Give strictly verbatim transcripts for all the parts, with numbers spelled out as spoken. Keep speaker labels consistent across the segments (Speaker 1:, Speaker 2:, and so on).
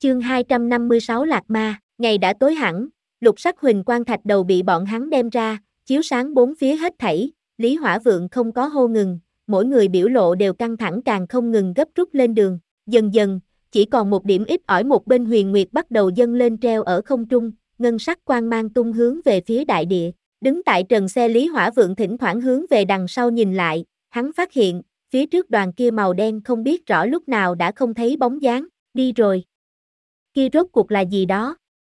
Speaker 1: Chương hai trăm năm mươi sáu Lạc Ma, ngày đã tối hẳn, lục sắc huỳnh quang thạch đầu bị bọn hắn đem ra, chiếu sáng bốn phía hết thảy, Lý Hỏa Vượng không có hô ngừng, mỗi người biểu lộ đều căng thẳng càng không ngừng gấp rút lên đường, dần dần, chỉ còn một điểm ít ỏi một bên huyền nguyệt bắt đầu dâng lên treo ở không trung, ngân sắc quang mang tung hướng về phía đại địa, đứng tại trần xe Lý Hỏa Vượng thỉnh thoảng hướng về đằng sau nhìn lại, hắn phát hiện, phía trước đoàn kia màu đen không biết rõ lúc nào đã không thấy bóng dáng, đi rồi. Kia rốt cuộc là gì đó?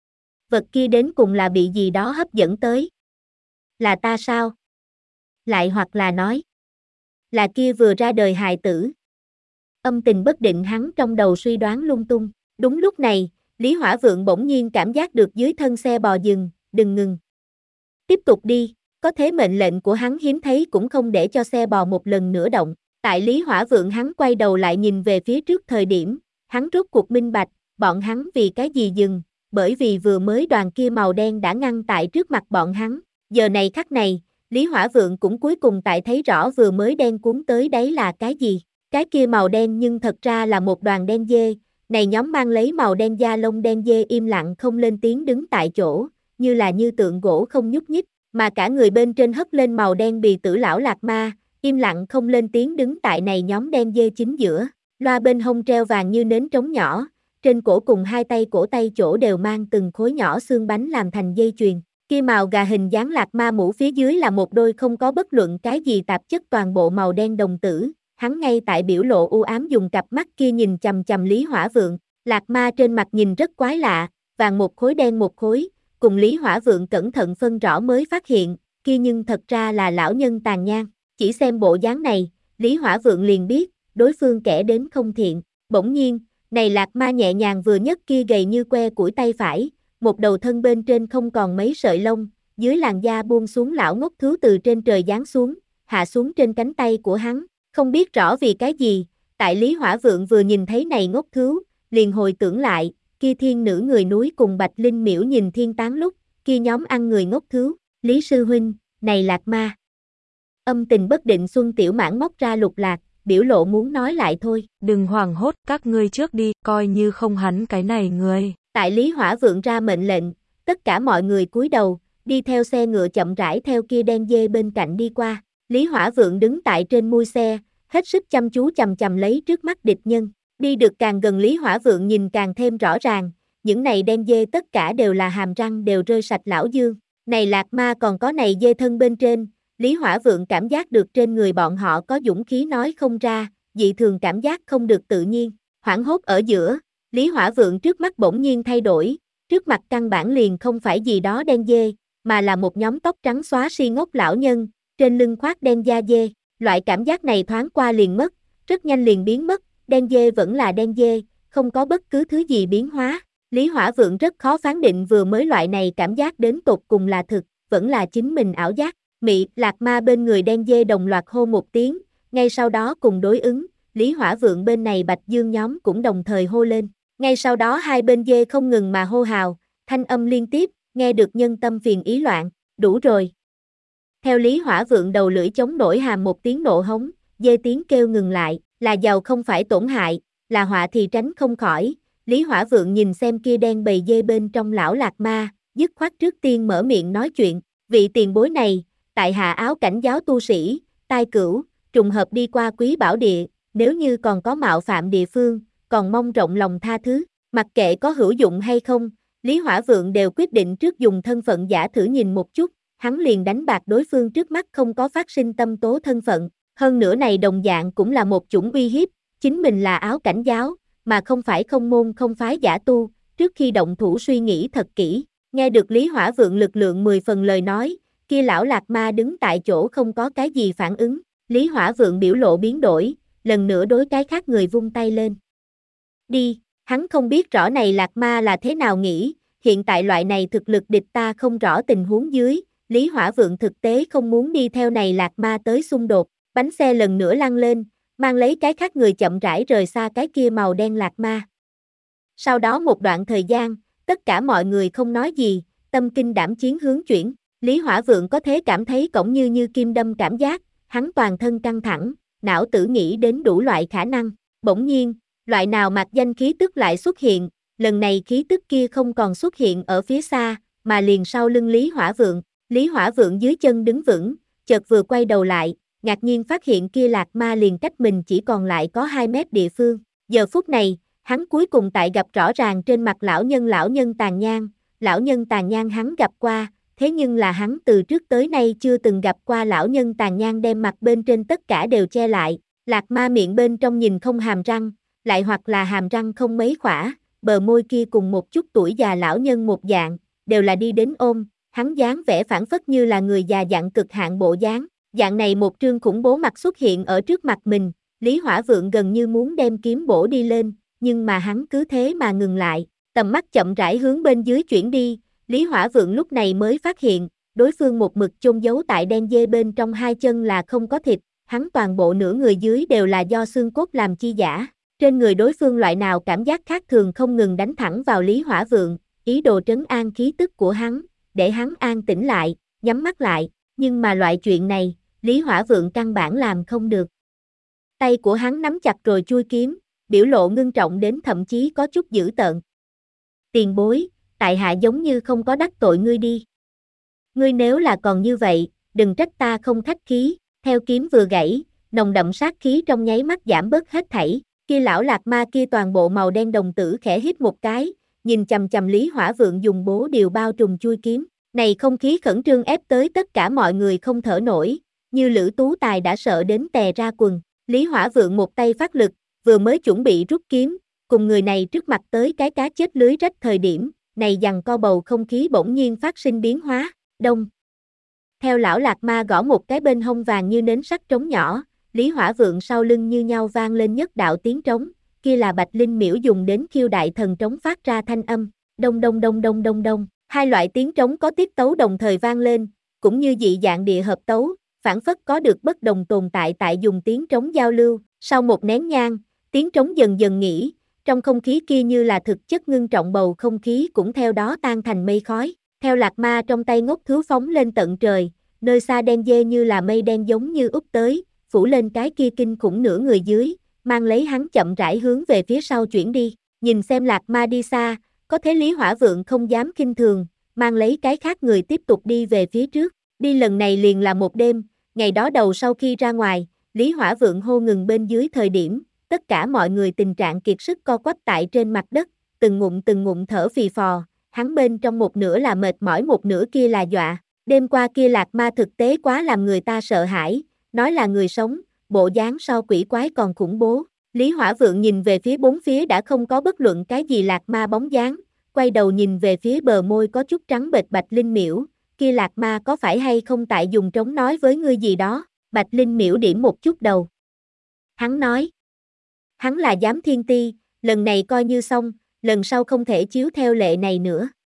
Speaker 1: Vật kia đến cùng là bị gì đó hấp dẫn tới? Là ta sao? Lại hoặc là nói, là kia vừa ra đời hài tử. Âm tình bất định hắn trong đầu suy đoán lung tung. Đúng lúc này, Lý Hỏa Vượng bỗng nhiên cảm giác được dưới thân xe bò dừng, đừng ngừng. Tiếp tục đi, có thế mệnh lệnh của hắn hiếm thấy cũng không để cho xe bò một lần nữa động. Tại Lý Hỏa Vượng hắn quay đầu lại nhìn về phía trước thời điểm, hắn rốt cuộc minh bạch, bọn hắn vì cái gì dừng, bởi vì vừa mới đoàn kia màu đen đã ngăn tại trước mặt bọn hắn. Giờ này khắc này, Lý Hỏa Vượng cũng cuối cùng tại thấy rõ vừa mới đen cuốn tới đấy là cái gì. Cái kia màu đen nhưng thật ra là một đoàn đen dê, này nhóm mang lấy màu đen da lông đen dê im lặng không lên tiếng đứng tại chỗ, như là như tượng gỗ không nhúc nhích, mà cả người bên trên hất lên màu đen bì tử lão Lạc Ma, im lặng không lên tiếng đứng tại này nhóm đen dê chính giữa, loa bên hông treo vàng như nến trống nhỏ, trên cổ cùng hai tay cổ tay chỗ đều mang từng khối nhỏ xương bánh làm thành dây chuyền. Kia màu gà hình dáng Lạc Ma mũ phía dưới là một đôi không có bất luận cái gì tạp chất toàn bộ màu đen đồng tử, hắn ngay tại biểu lộ u ám dùng cặp mắt kia nhìn chằm chằm Lý Hỏa Vượng, Lạc Ma trên mặt nhìn rất quái lạ, vàng một khối đen một khối, cùng Lý Hỏa Vượng cẩn thận phân rõ mới phát hiện, kia nhưng thật ra là lão nhân tàn nhang, chỉ xem bộ dáng này, Lý Hỏa Vượng liền biết, đối phương kẻ đến không thiện, bỗng nhiên, này Lạc Ma nhẹ nhàng vừa nhấc kia gầy như que củi tay phải, một đầu thân bên trên không còn mấy sợi lông, dưới làn da buông xuống lão ngốc thú từ trên trời giáng xuống, hạ xuống trên cánh tay của hắn, không biết rõ vì cái gì, tại Lý Hỏa Vượng vừa nhìn thấy này ngốc thú, liền hồi tưởng lại, kia thiên nữ người núi cùng Bạch Linh miễu nhìn thiên tán lúc, kia nhóm ăn người ngốc thú, Lý Sư Huynh, này Lạc Ma. Âm tình bất định Xuân Tiểu Mãn móc ra lục lạc, biểu lộ muốn nói lại thôi.
Speaker 2: Đừng hoảng hốt, các ngươi trước đi, coi như không hắn cái này người.
Speaker 1: Tại Lý Hỏa Vượng ra mệnh lệnh, tất cả mọi người cúi đầu, đi theo xe ngựa chậm rãi theo kia đen dê bên cạnh đi qua. Lý Hỏa Vượng đứng tại trên mui xe, hết sức chăm chú chầm chầm lấy trước mắt địch nhân. Đi được càng gần Lý Hỏa Vượng nhìn càng thêm rõ ràng, những này đen dê tất cả đều là hàm răng đều rơi sạch lão dương. Này Lạc Ma còn có này dê thân bên trên, Lý Hỏa Vượng cảm giác được trên người bọn họ có dũng khí nói không ra, dị thường cảm giác không được tự nhiên. Hoảng hốt ở giữa, Lý Hỏa Vượng trước mắt bỗng nhiên thay đổi, trước mặt căn bản liền không phải gì đó đen dê, mà là một nhóm tóc trắng xóa si ngốc lão nhân, trên lưng khoác đen da dê, loại cảm giác này thoáng qua liền mất, rất nhanh liền biến mất, đen dê vẫn là đen dê, không có bất cứ thứ gì biến hóa. Lý Hỏa Vượng rất khó phán định vừa mới loại này cảm giác đến tột cùng là thực, vẫn là chính mình ảo giác. Mị, Lạc Ma bên người đen dê đồng loạt hô một tiếng, ngay sau đó cùng đối ứng, Lý Hỏa Vượng bên này Bạch Dương nhóm cũng đồng thời hô lên. Ngay sau đó hai bên dê không ngừng mà hô hào, thanh âm liên tiếp, nghe được nhân tâm phiền ý loạn, đủ rồi. Theo Lý Hỏa Vượng đầu lưỡi chống nổi hàm một tiếng nộ hống, dê tiếng kêu ngừng lại, là giàu không phải tổn hại, là họa thì tránh không khỏi. Lý Hỏa Vượng nhìn xem kia đen bầy dê bên trong lão Lạc Ma, dứt khoát trước tiên mở miệng nói chuyện, vị tiền bối này, tại hạ áo cảnh giáo tu sĩ, tai cửu, trùng hợp đi qua Quý Bảo Địa, nếu như còn có mạo phạm địa phương, còn mong rộng lòng tha thứ, mặc kệ có hữu dụng hay không, Lý Hỏa Vượng đều quyết định trước dùng thân phận giả thử nhìn một chút, hắn liền đánh bạc đối phương trước mắt không có phát sinh tâm tố thân phận, hơn nữa này đồng dạng cũng là một chủng uy hiếp, chính mình là áo cảnh giáo, mà không phải không môn không phái giả tu, trước khi động thủ suy nghĩ thật kỹ, nghe được Lý Hỏa Vượng lực lượng mười phần lời nói, kia lão Lạc Ma đứng tại chỗ không có cái gì phản ứng, Lý Hỏa Vượng biểu lộ biến đổi, lần nữa đối cái khác người vung tay lên. Đi, hắn không biết rõ này Lạc Ma là thế nào nghĩ, hiện tại loại này thực lực địch ta không rõ tình huống dưới, Lý Hỏa Vượng thực tế không muốn đi theo này Lạc Ma tới xung đột, bánh xe lần nữa lăn lên, mang lấy cái khác người chậm rãi rời xa cái kia màu đen Lạc Ma. Sau đó một đoạn thời gian, tất cả mọi người không nói gì, tâm kinh đảm chiến hướng chuyển, Lý Hỏa Vượng có thế cảm thấy cổng như như kim đâm cảm giác, hắn toàn thân căng thẳng, não tử nghĩ đến đủ loại khả năng, bỗng nhiên, loại nào mặc danh khí tức lại xuất hiện, lần này khí tức kia không còn xuất hiện ở phía xa, mà liền sau lưng Lý Hỏa Vượng. Lý Hỏa Vượng dưới chân đứng vững, chợt vừa quay đầu lại, ngạc nhiên phát hiện kia lạc ma liền cách mình chỉ còn lại có hai mét địa phương. Giờ phút này, hắn cuối cùng tại gặp rõ ràng trên mặt lão nhân lão nhân tàn nhang, lão nhân tàn nhang hắn gặp qua, thế nhưng là hắn từ trước tới nay chưa từng gặp qua lão nhân tàn nhang đem mặt bên trên tất cả đều che lại, lạc ma miệng bên trong nhìn không hàm răng, lại hoặc là hàm răng không mấy khỏa, bờ môi kia cùng một chút tuổi già lão nhân một dạng, đều là đi đến ôm, hắn dáng vẻ phản phất như là người già dặn cực hạn bộ dáng, dạng này một trương khủng bố mặt xuất hiện ở trước mặt mình, Lý Hỏa Vượng gần như muốn đem kiếm bổ đi lên, nhưng mà hắn cứ thế mà ngừng lại, tầm mắt chậm rãi hướng bên dưới chuyển đi, Lý Hỏa Vượng lúc này mới phát hiện, đối phương một mực chôn giấu tại đen dê bên trong hai chân là không có thịt, hắn toàn bộ nửa người dưới đều là do xương cốt làm chi giả, trên người đối phương loại nào cảm giác khác thường không ngừng đánh thẳng vào Lý Hỏa Vượng, ý đồ trấn an khí tức của hắn, để hắn an tĩnh lại, nhắm mắt lại, nhưng mà loại chuyện này, Lý Hỏa Vượng căn bản làm không được. Tay của hắn nắm chặt rồi chui kiếm, biểu lộ ngưng trọng đến thậm chí có chút dữ tợn. Tiền bối, tại hạ giống như không có đắc tội ngươi đi. Ngươi nếu là còn như vậy, đừng trách ta không khách khí, theo kiếm vừa gãy, nồng đậm sát khí trong nháy mắt giảm bớt hết thảy, kia lão lạc ma kia toàn bộ màu đen đồng tử khẽ hít một cái, nhìn chằm chằm Lý Hỏa Vượng dùng bố điều bao trùm chui kiếm, này không khí khẩn trương ép tới tất cả mọi người không thở nổi, như Lữ Tú Tài đã sợ đến tè ra quần, Lý Hỏa Vượng một tay phát lực, vừa mới chuẩn bị rút kiếm, cùng người này trước mặt tới cái cá chết lưới rách thời điểm, này giằng co bầu không khí bỗng nhiên phát sinh biến hóa, đông. Theo lão lạc ma gõ một cái bên hông vàng như nến sắt trống nhỏ, Lý Hỏa Vượng sau lưng như nhau vang lên nhất đạo tiếng trống, kia là Bạch Linh Miễu dùng đến khiêu đại thần trống phát ra thanh âm, đông đông đông đông đông đông, hai loại tiếng trống có tiết tấu đồng thời vang lên, cũng như dị dạng địa hợp tấu, phản phất có được bất đồng tồn tại tại dùng tiếng trống giao lưu, sau một nén nhang, tiếng trống dần dần nghỉ, trong không khí kia như là thực chất ngưng trọng bầu không khí cũng theo đó tan thành mây khói, theo lạc ma trong tay ngốc thứ phóng lên tận trời, nơi xa đen dê như là mây đen giống như úp tới, phủ lên cái kia kinh khủng nửa người dưới, mang lấy hắn chậm rãi hướng về phía sau chuyển đi, nhìn xem lạc ma đi xa, có thế Lý Hỏa Vượng không dám khinh thường, mang lấy cái khác người tiếp tục đi về phía trước, đi lần này liền là một đêm, ngày đó đầu sau khi ra ngoài, Lý Hỏa Vượng hô ngừng bên dưới thời điểm, tất cả mọi người tình trạng kiệt sức co quắp tại trên mặt đất, từng ngụm từng ngụm thở phì phò, hắn bên trong một nửa là mệt mỏi một nửa kia là dọa, đêm qua kia lạc ma thực tế quá làm người ta sợ hãi, nói là người sống, bộ dáng so quỷ quái còn khủng bố. Lý Hỏa Vượng nhìn về phía bốn phía đã không có bất luận cái gì lạc ma bóng dáng, quay đầu nhìn về phía bờ môi có chút trắng bệch Bạch Linh Miễu, kia lạc ma có phải hay không tại dùng trống nói với ngươi gì đó, Bạch Linh Miễu điểm một chút đầu. Hắn nói, hắn là giám thiên ti, lần này coi như xong, lần sau không thể chiếu theo lệ này nữa.